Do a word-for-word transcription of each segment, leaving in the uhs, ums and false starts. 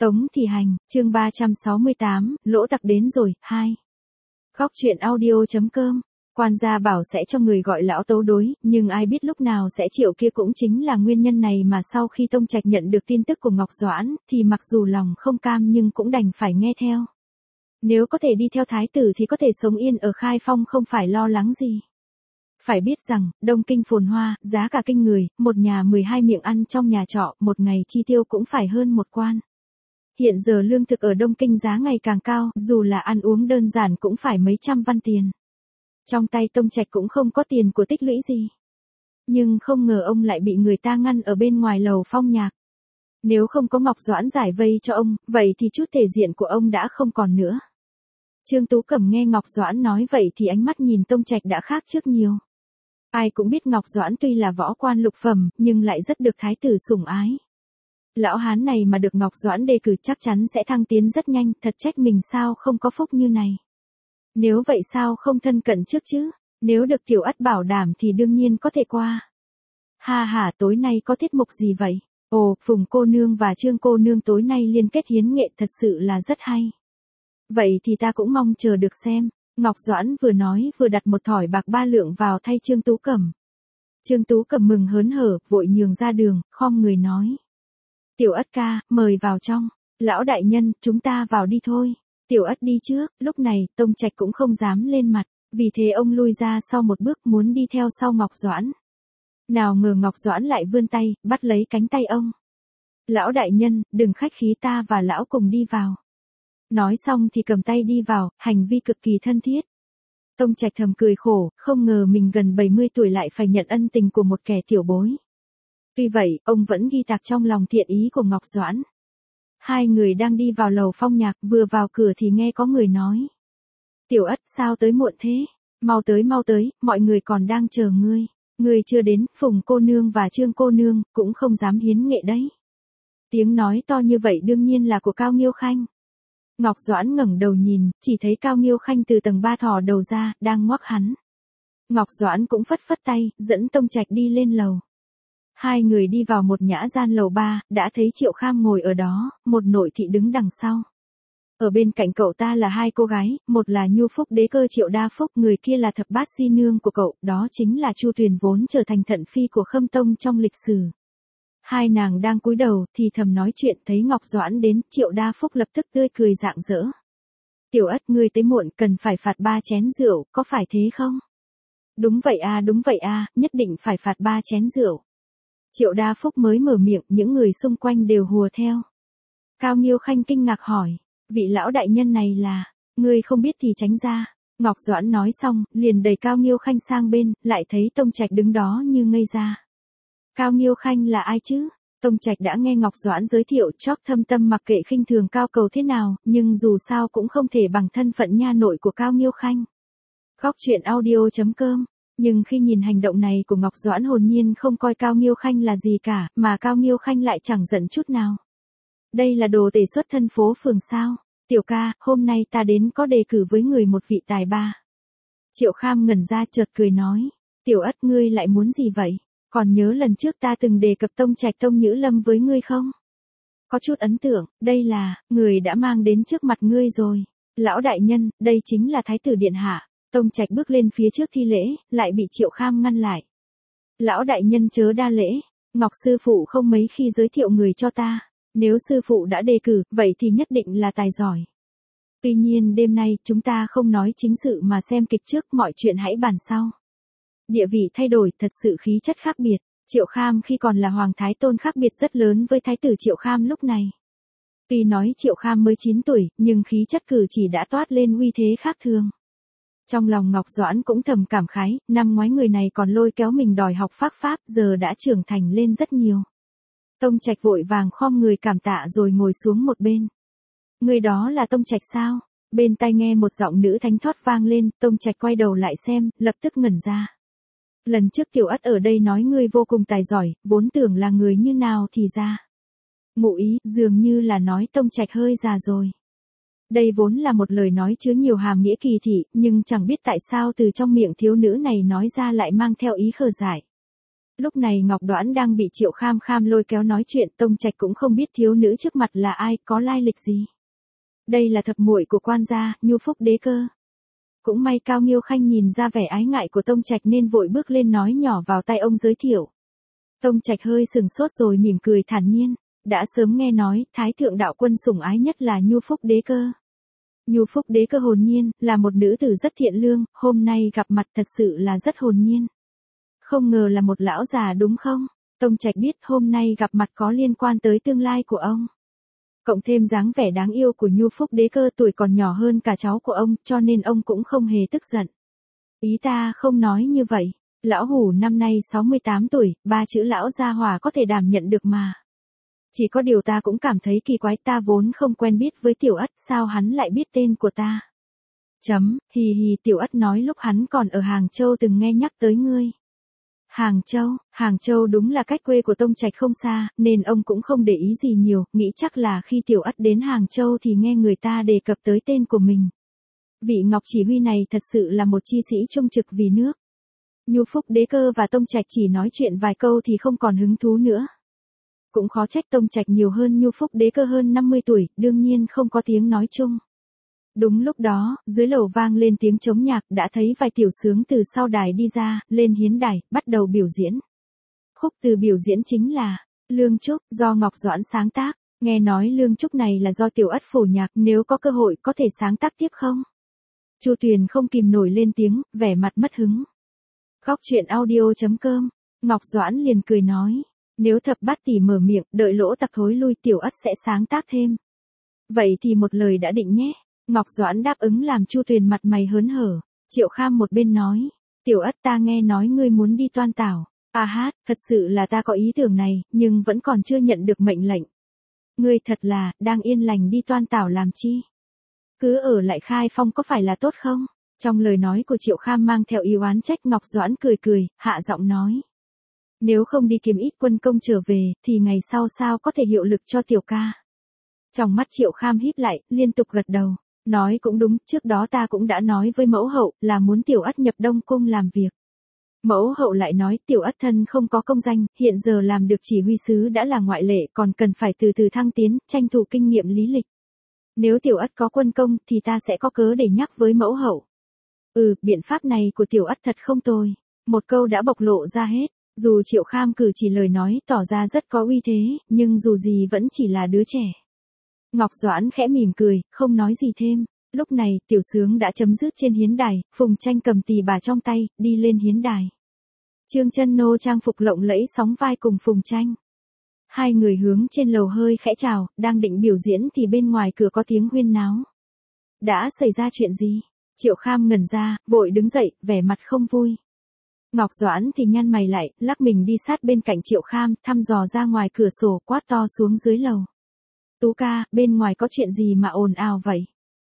Tống Thị Hành, chương ba trăm sáu mươi tám, lỗ tặc đến rồi, hai. Góc truyện audio.com, quan gia bảo sẽ cho người gọi lão tấu đối, nhưng ai biết lúc nào sẽ chịu, kia cũng chính là nguyên nhân này mà sau khi Tông Trạch nhận được tin tức của Ngọc Doãn, thì mặc dù lòng không cam nhưng cũng đành phải nghe theo. Nếu có thể đi theo thái tử thì có thể sống yên ở Khai Phong, không phải lo lắng gì. Phải biết rằng, Đông Kinh phồn hoa, giá cả kinh người, một nhà mười hai miệng ăn trong nhà trọ, một ngày chi tiêu cũng phải hơn một quan. Hiện giờ lương thực ở Đông Kinh giá ngày càng cao, dù là ăn uống đơn giản cũng phải mấy trăm văn tiền. Trong tay Tông Trạch cũng không có tiền của tích lũy gì. Nhưng không ngờ ông lại bị người ta ngăn ở bên ngoài lầu phong nhạc. Nếu không có Ngọc Doãn giải vây cho ông, vậy thì chút thể diện của ông đã không còn nữa. Trương Tú Cẩm nghe Ngọc Doãn nói vậy thì ánh mắt nhìn Tông Trạch đã khác trước nhiều. Ai cũng biết Ngọc Doãn tuy là võ quan lục phẩm, nhưng lại rất được thái tử sủng ái. Lão hán này mà được Ngọc Doãn đề cử chắc chắn sẽ thăng tiến rất nhanh, thật trách mình sao không có phúc như này. Nếu vậy sao không thân cận trước chứ, nếu được Tiểu Ất bảo đảm thì đương nhiên có thể qua. Ha ha, tối nay có tiết mục gì vậy? Ồ, Phùng cô nương và Trương cô nương tối nay liên kết hiến nghệ thật sự là rất hay. Vậy thì ta cũng mong chờ được xem. Ngọc Doãn vừa nói vừa đặt một thỏi bạc ba lượng vào thay Trương Tú Cẩm. Trương Tú Cẩm mừng hớn hở, vội nhường ra đường, khom người nói. Tiểu Ất ca, mời vào trong. Lão đại nhân, chúng ta vào đi thôi. Tiểu Ất đi trước, lúc này, Tông Trạch cũng không dám lên mặt, vì thế ông lui ra sau một bước muốn đi theo sau Ngọc Doãn. Nào ngờ Ngọc Doãn lại vươn tay, bắt lấy cánh tay ông. Lão đại nhân, đừng khách khí, ta và lão cùng đi vào. Nói xong thì cầm tay đi vào, hành vi cực kỳ thân thiết. Tông Trạch thầm cười khổ, không ngờ mình gần bảy mươi tuổi lại phải nhận ân tình của một kẻ tiểu bối. Tuy vậy, ông vẫn ghi tạc trong lòng thiện ý của Ngọc Doãn. Hai người đang đi vào lầu phong nhạc, vừa vào cửa thì nghe có người nói. Tiểu Ất, sao tới muộn thế? Mau tới mau tới, mọi người còn đang chờ ngươi. Ngươi chưa đến, Phùng cô nương và Trương cô nương, cũng không dám hiến nghệ đấy. Tiếng nói to như vậy đương nhiên là của Cao Nghiêu Khanh. Ngọc Doãn ngẩng đầu nhìn, chỉ thấy Cao Nghiêu Khanh từ tầng ba thò đầu ra, đang ngoắc hắn. Ngọc Doãn cũng phất phất tay, dẫn Tông Trạch đi lên lầu. Hai người đi vào một nhã gian lầu ba, đã thấy Triệu Kham ngồi ở đó, một nội thị đứng đằng sau. Ở bên cạnh cậu ta là hai cô gái, một là Nhu Phúc đế cơ Triệu Đa Phúc, người kia là thập bát si nương của cậu, đó chính là Chu Tuyền vốn trở thành thận phi của Khâm Tông trong lịch sử. Hai nàng đang cúi đầu thì thầm nói chuyện, thấy Ngọc Doãn đến, Triệu Đa Phúc lập tức tươi cười rạng rỡ. Tiểu Ất, ngươi tới muộn, cần phải phạt ba chén rượu, có phải thế không? Đúng vậy a, đúng vậy a, nhất định phải phạt ba chén rượu. Triệu Đa Phúc mới mở miệng, những người xung quanh đều hùa theo. Cao Nghiêu Khanh kinh ngạc hỏi, vị lão đại nhân này là, ngươi không biết thì tránh ra. Ngọc Doãn nói xong, liền đẩy Cao Nghiêu Khanh sang bên, lại thấy Tông Trạch đứng đó như ngây ra. Cao Nghiêu Khanh là ai chứ? Tông Trạch đã nghe Ngọc Doãn giới thiệu, chóp thâm tâm mặc kệ khinh thường Cao Cầu thế nào, nhưng dù sao cũng không thể bằng thân phận nha nội của Cao Nghiêu Khanh. Góc truyện audio.com. Nhưng khi nhìn hành động này của Ngọc Doãn hồn nhiên không coi Cao Nghiêu Khanh là gì cả, mà Cao Nghiêu Khanh lại chẳng giận chút nào. Đây là đồ tể xuất thân phố phường sao? Tiểu ca, hôm nay ta đến có đề cử với người một vị tài ba. Triệu Kham ngẩn ra chợt cười nói, Tiểu Ất, ngươi lại muốn gì vậy? Còn nhớ lần trước ta từng đề cập Tông Trạch Tông Nhữ Lâm với ngươi không? Có chút ấn tượng, đây là, người đã mang đến trước mặt ngươi rồi. Lão đại nhân, đây chính là Thái tử Điện Hạ. Tông Trạch bước lên phía trước thi lễ, lại bị Triệu Kham ngăn lại. Lão đại nhân chớ đa lễ, Ngọc sư phụ không mấy khi giới thiệu người cho ta. Nếu sư phụ đã đề cử, vậy thì nhất định là tài giỏi. Tuy nhiên đêm nay chúng ta không nói chính sự mà xem kịch trước, mọi chuyện hãy bàn sau. Địa vị thay đổi, thật sự khí chất khác biệt. Triệu Kham khi còn là Hoàng Thái Tôn khác biệt rất lớn với Thái tử Triệu Kham lúc này. Tuy nói Triệu Kham mới chín tuổi, nhưng khí chất cử chỉ đã toát lên uy thế khác thường. Trong lòng Ngọc Doãn cũng thầm cảm khái, năm ngoái người này còn lôi kéo mình đòi học phác pháp, giờ đã trưởng thành lên rất nhiều. Tông Trạch vội vàng khom người cảm tạ rồi ngồi xuống một bên. Người đó là Tông Trạch sao? Bên tai nghe một giọng nữ thánh thót vang lên, Tông Trạch quay đầu lại xem, lập tức ngẩn ra. Lần trước Tiểu Ất ở đây nói ngươi vô cùng tài giỏi, vốn tưởng là người như nào thì ra. Ngụ ý, dường như là nói Tông Trạch hơi già rồi. Đây vốn là một lời nói chứa nhiều hàm nghĩa kỳ thị, nhưng chẳng biết tại sao từ trong miệng thiếu nữ này nói ra lại mang theo ý khờ dại. Lúc này Ngọc Đoản đang bị Triệu Kham Kham lôi kéo nói chuyện, Tông Trạch cũng không biết thiếu nữ trước mặt là ai, có lai lịch gì. Đây là thập muội của quan gia, Nhu Phúc Đế Cơ. Cũng may Cao Nghiêu Khanh nhìn ra vẻ ái ngại của Tông Trạch nên vội bước lên nói nhỏ vào tai ông giới thiệu. Tông Trạch hơi sừng sốt rồi mỉm cười thản nhiên, đã sớm nghe nói, Thái thượng đạo quân sủng ái nhất là Nhu Phúc Đế Cơ. Nhu Phúc Đế Cơ hồn nhiên, là một nữ tử rất thiện lương, hôm nay gặp mặt thật sự là rất hồn nhiên. Không ngờ là một lão già đúng không? Tông Trạch biết hôm nay gặp mặt có liên quan tới tương lai của ông. Cộng thêm dáng vẻ đáng yêu của Nhu Phúc Đế Cơ tuổi còn nhỏ hơn cả cháu của ông, cho nên ông cũng không hề tức giận. Ý ta không nói như vậy, lão hủ năm nay sáu mươi tám tuổi, ba chữ lão gia hỏa có thể đảm nhận được mà. Chỉ có điều ta cũng cảm thấy kỳ quái, ta vốn không quen biết với Tiểu Ất, sao hắn lại biết tên của ta? Chấm, hì hì, Tiểu Ất nói lúc hắn còn ở Hàng Châu từng nghe nhắc tới ngươi. Hàng Châu, Hàng Châu đúng là cách quê của Tông Trạch không xa, nên ông cũng không để ý gì nhiều, nghĩ chắc là khi Tiểu Ất đến Hàng Châu thì nghe người ta đề cập tới tên của mình. Vị Ngọc chỉ huy này thật sự là một chi sĩ trung trực vì nước. Nhu Phúc Đế Cơ và Tông Trạch chỉ nói chuyện vài câu thì không còn hứng thú nữa. Cũng khó trách Tông Trạch nhiều hơn Nhu Phúc Đế Cơ hơn năm mươi tuổi, đương nhiên không có tiếng nói chung. Đúng lúc đó, dưới lầu vang lên tiếng trống nhạc, đã thấy vài tiểu sướng từ sau đài đi ra, lên hiến đài, bắt đầu biểu diễn. Khúc từ biểu diễn chính là Lương Trúc, do Ngọc Doãn sáng tác. Nghe nói Lương Trúc này là do Tiểu Ất phổ nhạc, nếu có cơ hội có thể sáng tác tiếp không? Chu Tuyền không kìm nổi lên tiếng, vẻ mặt mất hứng. Góc truyện audio chấm com, Ngọc Doãn liền cười nói, nếu Thập Bát tỷ mở miệng, đợi Lỗ Tặc thối lui, Tiểu Ất sẽ sáng tác thêm. Vậy thì một lời đã định nhé. Ngọc Doãn đáp ứng làm Chu Tuyền mặt mày hớn hở. Triệu Kham một bên nói, Tiểu Ất, ta nghe nói ngươi muốn đi Toan Tảo. À hát, thật sự là ta có ý tưởng này, nhưng vẫn còn chưa nhận được mệnh lệnh. Ngươi thật là, đang yên lành đi Toan Tảo làm chi? Cứ ở lại Khai Phong có phải là tốt không? Trong lời nói của Triệu Kham mang theo ý oán trách, Ngọc Doãn cười cười, hạ giọng nói. Nếu không đi kiếm ít quân công trở về, thì ngày sau sao có thể hiệu lực cho Tiểu ca? Trong mắt Triệu Kham híp lại, liên tục gật đầu. Nói cũng đúng, trước đó ta cũng đã nói với mẫu hậu, là muốn Tiểu Ất nhập Đông Cung làm việc. Mẫu hậu lại nói Tiểu Ất thân không có công danh, hiện giờ làm được chỉ huy sứ đã là ngoại lệ, còn cần phải từ từ thăng tiến, tranh thủ kinh nghiệm lý lịch. Nếu Tiểu Ất có quân công, thì ta sẽ có cớ để nhắc với mẫu hậu. Ừ, biện pháp này của Tiểu Ất thật không tồi. Một câu đã bộc lộ ra hết. Dù Triệu Kham cử chỉ lời nói tỏ ra rất có uy thế, nhưng dù gì vẫn chỉ là đứa trẻ. Ngọc Doãn khẽ mỉm cười, không nói gì thêm. Lúc này, tiểu sướng đã chấm dứt trên hiến đài, Phùng Tranh cầm tỳ bà trong tay, đi lên hiến đài. Trương Chân Nô trang phục lộng lẫy sóng vai cùng Phùng Tranh. Hai người hướng trên lầu hơi khẽ chào, đang định biểu diễn thì bên ngoài cửa có tiếng huyên náo. Đã xảy ra chuyện gì? Triệu Kham ngẩn ra, vội đứng dậy, vẻ mặt không vui. Ngọc Doãn thì nhăn mày lại, lắc mình đi sát bên cạnh Triệu Kham, thăm dò ra ngoài cửa sổ, quát to xuống dưới lầu. Tú ca, bên ngoài có chuyện gì mà ồn ào vậy?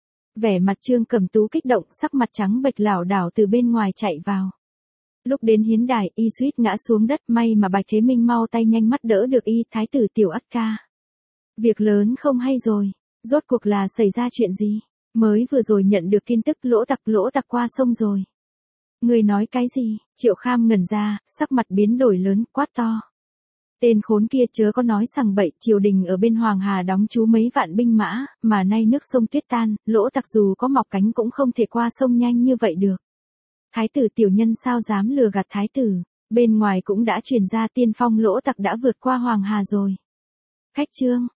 Vẻ mặt Trương Cẩm Tú kích động, sắc mặt trắng bệch lảo đảo từ bên ngoài chạy vào. Lúc đến hiến đài, y suýt ngã xuống đất, may mà Bạch Thế Minh mau tay nhanh mắt đỡ được y. Thái tử Tiểu Ất ca. Việc lớn không hay rồi, rốt cuộc là xảy ra chuyện gì? Mới vừa rồi nhận được tin tức Lỗ Tặc Lỗ Tặc qua sông rồi. Người nói cái gì? Triệu Kham ngẩn ra, sắc mặt biến đổi lớn, quát to. Tên khốn kia chớ có nói sằng bậy, triều đình ở bên Hoàng Hà đóng trú mấy vạn binh mã, mà nay nước sông tuyết tan, Lỗ Tặc dù có mọc cánh cũng không thể qua sông nhanh như vậy được. Thái tử tiểu nhân sao dám lừa gạt thái tử, bên ngoài cũng đã truyền ra tiên phong Lỗ Tặc đã vượt qua Hoàng Hà rồi. Khách Trương,